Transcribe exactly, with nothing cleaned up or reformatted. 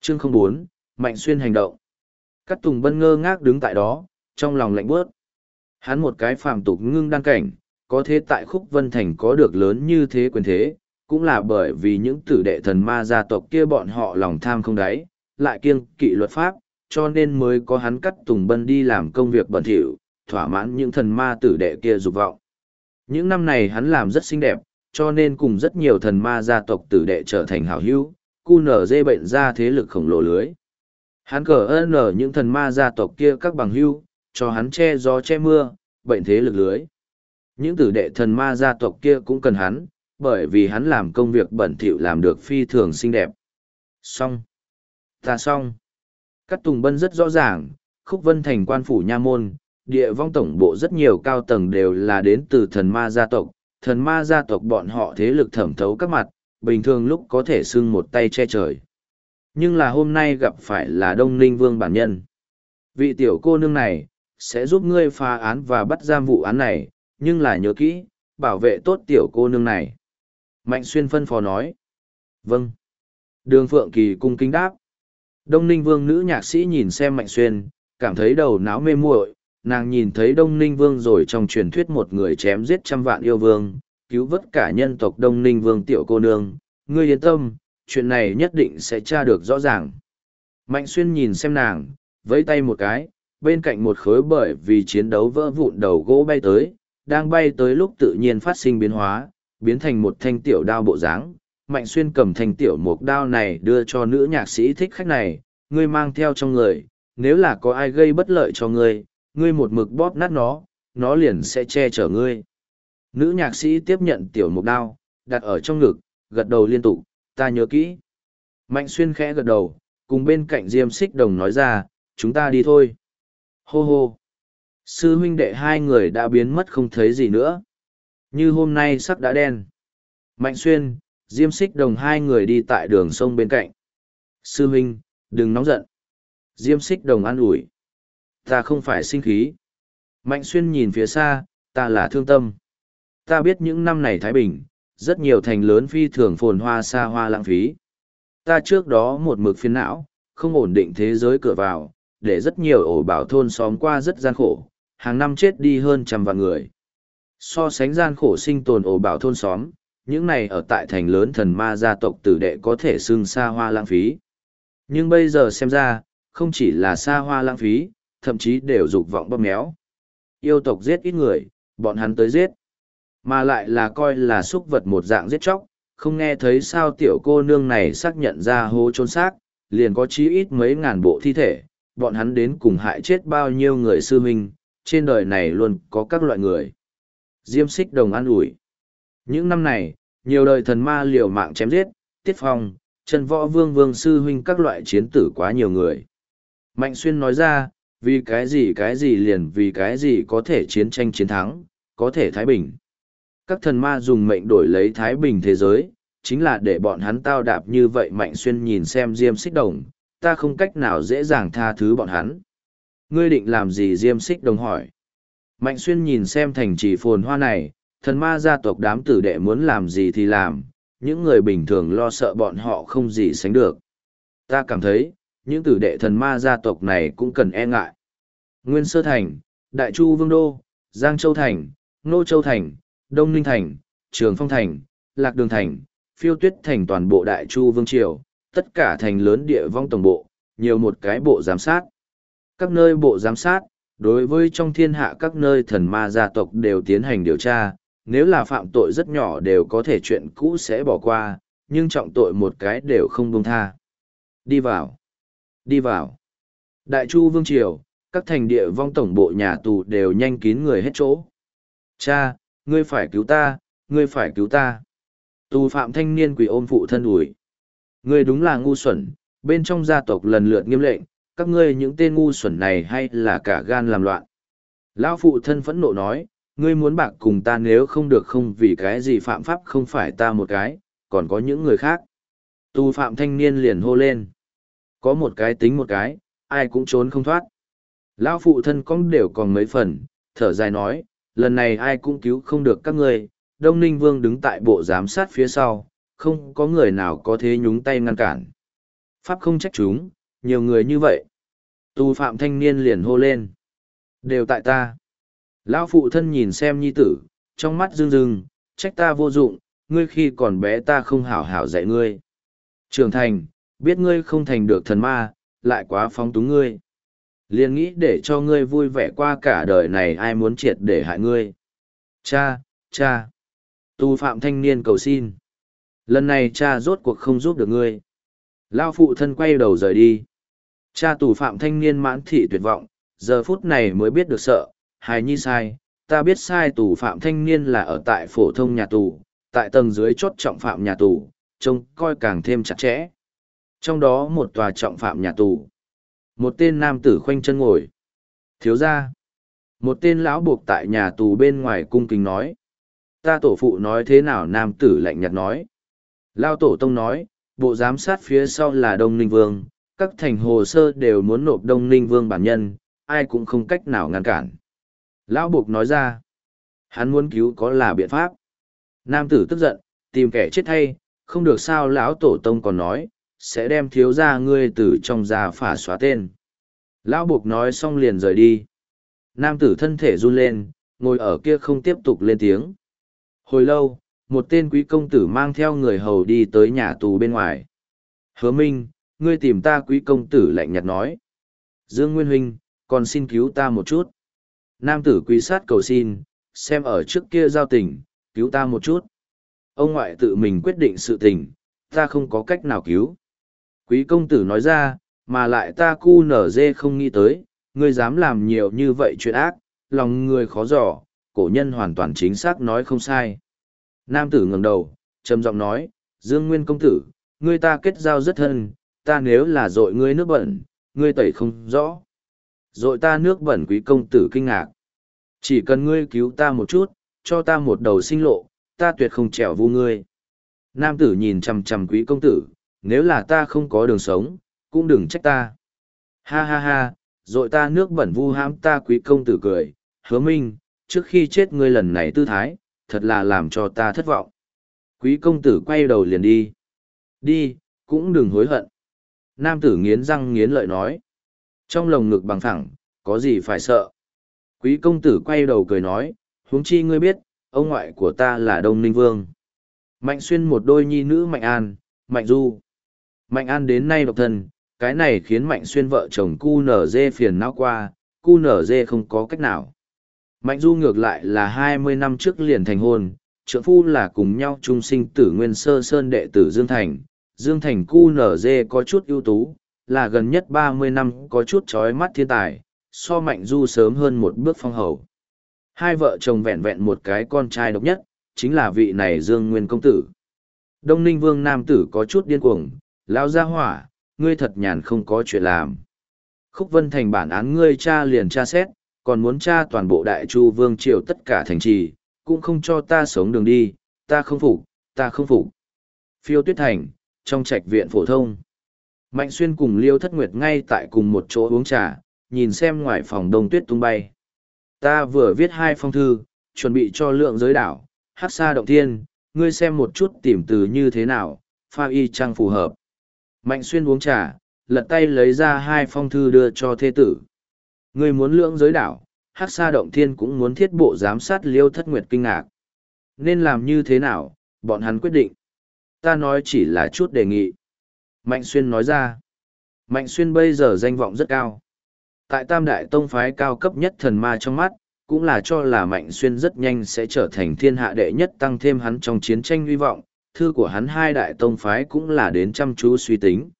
Chương không bốn, Mạnh Xuyên hành động. Cát Tùng Bân ngơ ngác đứng tại đó, trong lòng lạnh bước. Hắn một cái phàm tục ngưng đăng cảnh, có thế tại Khúc Vân Thành có được lớn như thế quyền thế, cũng là bởi vì những tử đệ thần ma gia tộc kia bọn họ lòng tham không đáy, lại kiêng kỵ luật pháp, cho nên mới có hắn Cát Tùng Bân đi làm công việc bẩn thỉu, thỏa mãn những thần ma tử đệ kia dục vọng. Những năm này hắn làm rất xinh đẹp, cho nên cùng rất nhiều thần ma gia tộc tử đệ trở thành hảo hữu, cu nở dê bệnh ra thế lực khổng lồ lưới. Hắn cờ ơn ở những thần ma gia tộc kia các bằng hữu, cho hắn che gió che mưa, bệnh thế lực lưới. Những tử đệ thần ma gia tộc kia cũng cần hắn, bởi vì hắn làm công việc bẩn thỉu làm được phi thường xinh đẹp. Xong. Ta xong. Cát Tùng Bân rất rõ ràng, Khúc Vân Thành quan phủ nha môn, địa vong tổng bộ rất nhiều cao tầng đều là đến từ thần ma gia tộc. Thần ma gia tộc bọn họ thế lực thẩm thấu các mặt, bình thường lúc có thể xưng một tay che trời. Nhưng là hôm nay gặp phải là Đông Ninh Vương bản nhân. Vị tiểu cô nương này, sẽ giúp ngươi phá án và bắt giam vụ án này, nhưng là nhớ kỹ, bảo vệ tốt tiểu cô nương này. Mạnh Xuyên phân phó nói. Vâng. Đường Phượng Kỳ cung kính đáp. Đông Ninh Vương nữ nhạc sĩ nhìn xem Mạnh Xuyên, cảm thấy đầu não mê muội. Nàng nhìn thấy Đông Ninh Vương rồi trong truyền thuyết một người chém giết trăm vạn yêu vương, cứu vớt cả nhân tộc Đông Ninh Vương tiểu cô nương. Ngươi yên tâm, chuyện này nhất định sẽ tra được rõ ràng. Mạnh Xuyên nhìn xem nàng, vẫy tay một cái, bên cạnh một khối bởi vì chiến đấu vỡ vụn đầu gỗ bay tới, đang bay tới lúc tự nhiên phát sinh biến hóa, biến thành một thanh tiểu đao bộ dáng. Mạnh Xuyên cầm thanh tiểu mục đao này đưa cho nữ nhạc sĩ thích khách này, ngươi mang theo trong người, nếu là có ai gây bất lợi cho ngươi, ngươi một mực bóp nát nó, nó liền sẽ che chở ngươi. Nữ nhạc sĩ tiếp nhận tiểu mục đao, đặt ở trong ngực, gật đầu liên tục, ta nhớ kỹ. Mạnh Xuyên khẽ gật đầu, cùng bên cạnh Diêm Xích Đồng nói ra, chúng ta đi thôi. Hô hô. Sư huynh đệ hai người đã biến mất không thấy gì nữa. Như hôm nay sắc đã đen. Mạnh Xuyên, Diêm Xích Đồng hai người đi tại đường sông bên cạnh. Sư huynh, đừng nóng giận. Diêm Xích Đồng an ủi. Ta không phải sinh khí. Mạnh Xuyên nhìn phía xa, ta là thương tâm. Ta biết những năm này Thái Bình, rất nhiều thành lớn phi thường phồn hoa xa hoa lãng phí. Ta trước đó một mực phiền não, không ổn định thế giới cửa vào, để rất nhiều ổ bảo thôn xóm qua rất gian khổ, hàng năm chết đi hơn trăm vạn người. So sánh gian khổ sinh tồn ổ bảo thôn xóm, những này ở tại thành lớn thần ma gia tộc tử đệ có thể xưng xa hoa lãng phí. Nhưng bây giờ xem ra, không chỉ là xa hoa lãng phí, thậm chí đều dục vọng bóp méo. Yêu tộc giết ít người, bọn hắn tới giết. Mà lại là coi là súc vật một dạng giết chóc, không nghe thấy sao tiểu cô nương này xác nhận ra hố trốn xác, liền có chí ít mấy ngàn bộ thi thể, bọn hắn đến cùng hại chết bao nhiêu người sư huynh, trên đời này luôn có các loại người. Diêm Xích Đồng an ủi. Những năm này, nhiều đời thần ma liều mạng chém giết, Tiết Phong, Trần Võ Vương Vương sư huynh các loại chiến tử quá nhiều người. Mạnh Xuyên nói ra, vì cái gì cái gì liền vì cái gì có thể chiến tranh chiến thắng, có thể thái bình. Các thần ma dùng mệnh đổi lấy thái bình thế giới, chính là để bọn hắn tao đạp như vậy. Mạnh Xuyên nhìn xem Diêm Xích Đồng, ta không cách nào dễ dàng tha thứ bọn hắn. Ngươi định làm gì? Diêm Xích Đồng hỏi. Mạnh Xuyên nhìn xem thành trì phồn hoa này, thần ma gia tộc đám tử đệ muốn làm gì thì làm, những người bình thường lo sợ bọn họ không gì sánh được. Ta cảm thấy, những tử đệ thần ma gia tộc này cũng cần e ngại. Nguyên Sơ Thành, Đại Chu Vương Đô, Giang Châu Thành, Nô Châu Thành, Đông Ninh Thành, Trường Phong Thành, Lạc Đường Thành, Phiêu Tuyết Thành, toàn bộ Đại Chu Vương Triều, tất cả thành lớn địa vong tổng bộ, nhiều một cái bộ giám sát. Các nơi bộ giám sát, đối với trong thiên hạ các nơi thần ma gia tộc đều tiến hành điều tra, nếu là phạm tội rất nhỏ đều có thể chuyện cũ sẽ bỏ qua, nhưng trọng tội một cái đều không buông tha. Đi vào. Đi vào. Đại Chu Vương Triều, các thành địa vong tổng bộ nhà tù đều nhanh kín người hết chỗ. Cha, ngươi phải cứu ta, ngươi phải cứu ta. Tù phạm thanh niên quỳ ôm phụ thân ủi. Ngươi đúng là ngu xuẩn, bên trong gia tộc lần lượt nghiêm lệnh, các ngươi những tên ngu xuẩn này hay là cả gan làm loạn. Lão phụ thân phẫn nộ nói, ngươi muốn bạc cùng ta nếu không được không vì cái gì phạm pháp không phải ta một cái, còn có những người khác. Tù phạm thanh niên liền hô lên. Có một cái tính một cái, ai cũng trốn không thoát. Lão phụ thân cong đều còn mấy phần, thở dài nói, lần này ai cũng cứu không được các ngươi. Đông Ninh Vương đứng tại bộ giám sát phía sau, không có người nào có thế nhúng tay ngăn cản. Pháp không trách chúng, nhiều người như vậy. Tù phạm thanh niên liền hô lên. Đều tại ta. Lão phụ thân nhìn xem nhi tử, trong mắt rưng rưng, trách ta vô dụng, ngươi khi còn bé ta không hảo hảo dạy ngươi. Trưởng thành, biết ngươi không thành được thần ma, lại quá phóng túng ngươi. Liền nghĩ để cho ngươi vui vẻ qua cả đời này ai muốn triệt để hại ngươi. Cha, cha. Tù phạm thanh niên cầu xin. Lần này cha rốt cuộc không giúp được ngươi. Lao phụ thân quay đầu rời đi. Cha tù phạm thanh niên mãn thị tuyệt vọng, giờ phút này mới biết được sợ, hài nhi sai, ta biết sai tù phạm thanh niên là ở tại phổ thông nhà tù, tại tầng dưới chốt trọng phạm nhà tù, trông coi càng thêm chặt chẽ. Trong đó một tòa trọng phạm nhà tù. Một tên nam tử khoanh chân ngồi. Thiếu gia. Một tên lão buộc tại nhà tù bên ngoài cung kính nói. Ta tổ phụ nói thế nào nam tử lạnh nhạt nói. Lao tổ tông nói, bộ giám sát phía sau là Đông Ninh Vương, các thành hồ sơ đều muốn nộp Đông Ninh Vương bản nhân, ai cũng không cách nào ngăn cản. Lão buộc nói ra, hắn muốn cứu có là biện pháp. Nam tử tức giận, tìm kẻ chết thay, không được sao lão tổ tông còn nói, sẽ đem thiếu gia ngươi từ trong gia phả xóa tên. Lão buộc nói xong liền rời đi. Nam tử thân thể run lên, ngồi ở kia không tiếp tục lên tiếng. Hồi lâu, một tên quý công tử mang theo người hầu đi tới nhà tù bên ngoài. Hứa Minh, ngươi tìm ta quý công tử lạnh nhạt nói. Dương Nguyên Huynh, còn xin cứu ta một chút. Nam tử quý sát cầu xin, xem ở trước kia giao tình, cứu ta một chút. Ông ngoại tự mình quyết định sự tình, ta không có cách nào cứu. Quý công tử nói ra, mà lại ta cu nở dê không nghĩ tới, ngươi dám làm nhiều như vậy chuyện ác, lòng người khó dò, cổ nhân hoàn toàn chính xác nói không sai. Nam tử ngẩng đầu, trầm giọng nói, Dương Nguyên công tử, ngươi ta kết giao rất thân, ta nếu là dội ngươi nước bẩn, ngươi tẩy không rõ. Dội ta nước bẩn quý công tử kinh ngạc. Chỉ cần ngươi cứu ta một chút, cho ta một đầu sinh lộ, ta tuyệt không trèo vu ngươi. Nam tử nhìn chằm chằm quý công tử, nếu là ta không có đường sống, cũng đừng trách ta. Ha ha ha, dội ta nước bẩn vu hãm ta quý công tử cười, Hứa Minh, trước khi chết ngươi lần này tư thái, thật là làm cho ta thất vọng. Quý công tử quay đầu liền đi. Đi, cũng đừng hối hận. Nam tử nghiến răng nghiến lợi nói. Trong lồng ngực bằng phẳng, có gì phải sợ. Quý công tử quay đầu cười nói, huống chi ngươi biết, ông ngoại của ta là Đông Ninh Vương. Mạnh Xuyên một đôi nhi nữ Mạnh An, Mạnh Du. Mạnh An đến nay độc thân, cái này khiến Mạnh Xuyên vợ chồng cu nở dê phiền não qua, cu nở dê không có cách nào. Mạnh Du ngược lại là hai mươi năm trước liền thành hôn, trượng phu là cùng nhau chung sinh tử Nguyên Sơ Sơn đệ tử Dương Thành. Dương Thành cu nở dê có chút ưu tú, là gần nhất ba mươi năm có chút chói mắt thiên tài, so Mạnh Du sớm hơn một bước phong hầu. Hai vợ chồng vẹn vẹn một cái con trai độc nhất, chính là vị này Dương Nguyên công tử. Đông Ninh Vương nam tử có chút điên cuồng, lao ra hỏa, ngươi thật nhàn không có chuyện làm. Khúc Vân Thành bản án ngươi cha liền tra xét, còn muốn tra toàn bộ Đại Chu Vương triều tất cả thành trì, cũng không cho ta sống đường đi, ta không phục, ta không phục. Phiêu Tuyết Thành, trong trạch viện phổ thông. Mạnh Xuyên cùng Liêu Thất Nguyệt ngay tại cùng một chỗ uống trà, nhìn xem ngoài phòng đông tuyết tung bay. Ta vừa viết hai phong thư, chuẩn bị cho lượng giới đảo, hát xa động thiên, ngươi xem một chút tìm từ như thế nào, pha y trang phù hợp. Mạnh Xuyên uống trà, lật tay lấy ra hai phong thư đưa cho thê tử. Ngươi muốn lượng giới đảo, hát xa động thiên cũng muốn thiết bộ giám sát Liêu Thất Nguyệt kinh ngạc. Nên làm như thế nào, bọn hắn quyết định. Ta nói chỉ là chút đề nghị. Mạnh Xuyên nói ra. Mạnh Xuyên bây giờ danh vọng rất cao. Tại Tam Đại Tông phái cao cấp nhất thần ma trong mắt, cũng là cho là Mạnh Xuyên rất nhanh sẽ trở thành thiên hạ đệ nhất, tăng thêm hắn trong chiến tranh hy vọng. Thư của hắn hai Đại Tông phái cũng là đến chăm chú suy tính.